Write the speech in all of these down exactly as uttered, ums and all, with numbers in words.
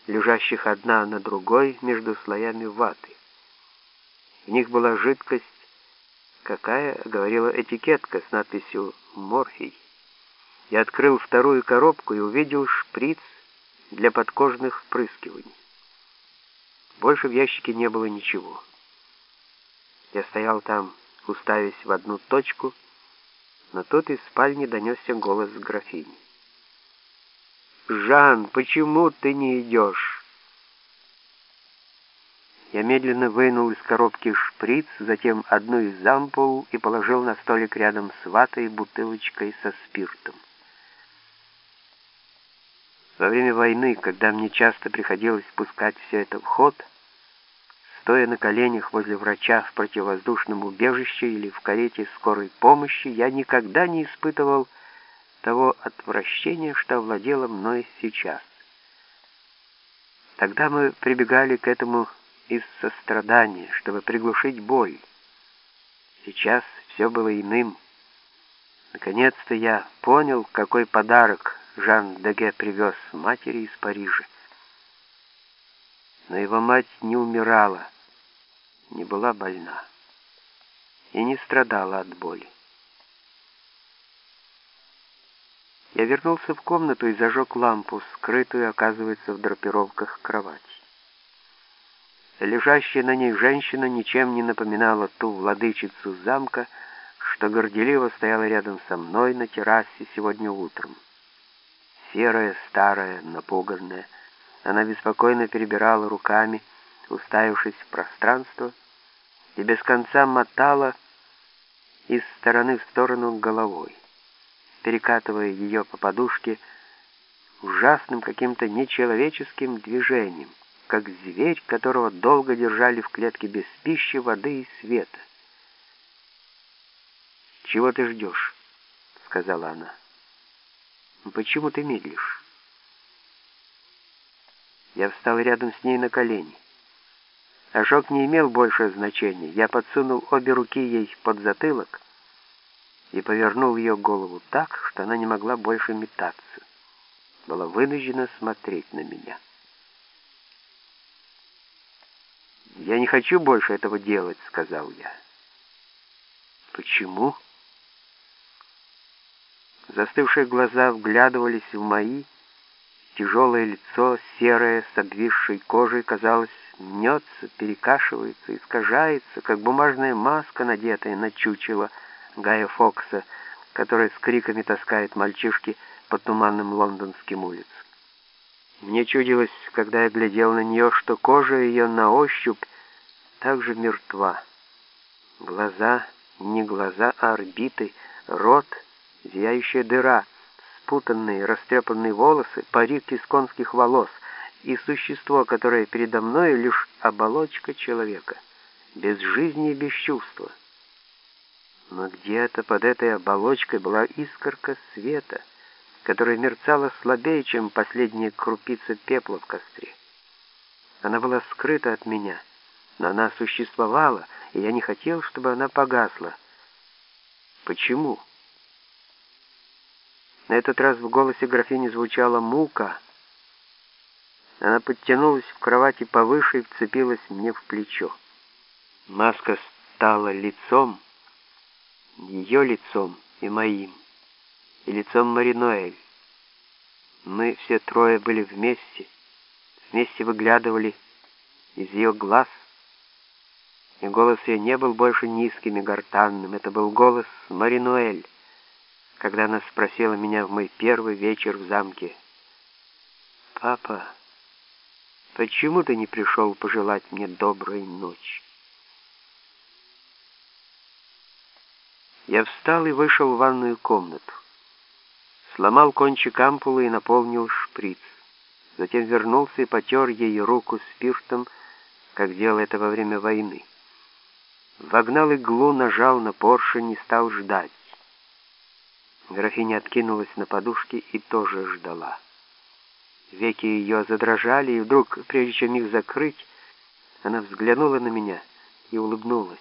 лежащих одна на другой между слоями ваты. В них была жидкость, какая говорила этикетка с надписью «Морфий». Я открыл вторую коробку и увидел шприц для подкожных впрыскиваний. Больше в ящике не было ничего. Я стоял там, уставясь в одну точку, но тут из спальни донесся голос графини. «Жан, почему ты не идешь?» Я медленно вынул из коробки шприц, затем одну из ампул и положил на столик рядом с ватой и бутылочкой со спиртом. Во время войны, когда мне часто приходилось пускать все это в ход, стоя на коленях возле врача в противовоздушном убежище или в карете скорой помощи, я никогда не испытывал того отвращения, что овладело мной сейчас. Тогда мы прибегали к этому из сострадания, чтобы приглушить боль. Сейчас все было иным. Наконец-то я понял, какой подарок Жан Деге привез матери из Парижа. Но его мать не умирала, не была больна и не страдала от боли. Я вернулся в комнату и зажег лампу, скрытую, оказывается, в драпировках кровати. Лежащая на ней женщина ничем не напоминала ту владычицу замка, что горделиво стояла рядом со мной на террасе сегодня утром. Серая, старая, напуганная, она беспокойно перебирала руками, уставившись в пространство, и без конца мотала из стороны в сторону головой, перекатывая ее по подушке ужасным каким-то нечеловеческим движением, как зверь, которого долго держали в клетке без пищи, воды и света. «Чего ты ждешь?» — сказала она. «Почему ты медлишь?» Я встал рядом с ней на колени. Ожог не имел большего значения. Я подсунул обе руки ей под затылок и повернул ее голову так, что она не могла больше метаться. Была вынуждена смотреть на меня. «Я не хочу больше этого делать», — сказал я. «Почему?» Застывшие глаза вглядывались в мои, тяжелое лицо, серое, с обвисшей кожей, казалось, мнется, перекашивается, искажается, как бумажная маска, надетая на чучело Гая Фокса, который с криками таскает мальчишки по туманным лондонским улицам. Мне чудилось, когда я глядел на нее, что кожа ее на ощупь также мертва. Глаза, не глаза, а орбиты, рот, зияющая дыра, спутанные, растрепанные волосы, парик из конских волос и существо, которое передо мной лишь оболочка человека, без жизни и без чувства. Но где-то под этой оболочкой была искорка света, которая мерцала слабее, чем последняя крупица пепла в костре. Она была скрыта от меня, но она существовала, и я не хотел, чтобы она погасла. Почему? На этот раз в голосе графини звучала мука. Она подтянулась в кровати повыше и вцепилась мне в плечо. Маска стала лицом, ее лицом и моим, и лицом Мари-Ноэль. Мы все трое были вместе, вместе выглядывали из ее глаз, и голос ее не был больше низким и гортанным. Это был голос Мари-Ноэль, когда она спросила меня в мой первый вечер в замке: «Папа, почему ты не пришел пожелать мне доброй ночи?» Я встал и вышел в ванную комнату. Сломал кончик ампулы и наполнил шприц. Затем вернулся и потер ей руку спиртом, как делал это во время войны. Вогнал иглу, нажал на поршень и стал ждать. Графиня откинулась на подушке и тоже ждала. Веки ее задрожали, и вдруг, прежде чем их закрыть, она взглянула на меня и улыбнулась.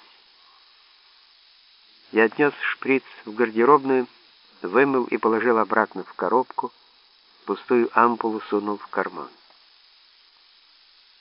Я отнес шприц в гардеробную, вымыл и положил обратно в коробку, пустую ампулу сунул в карман.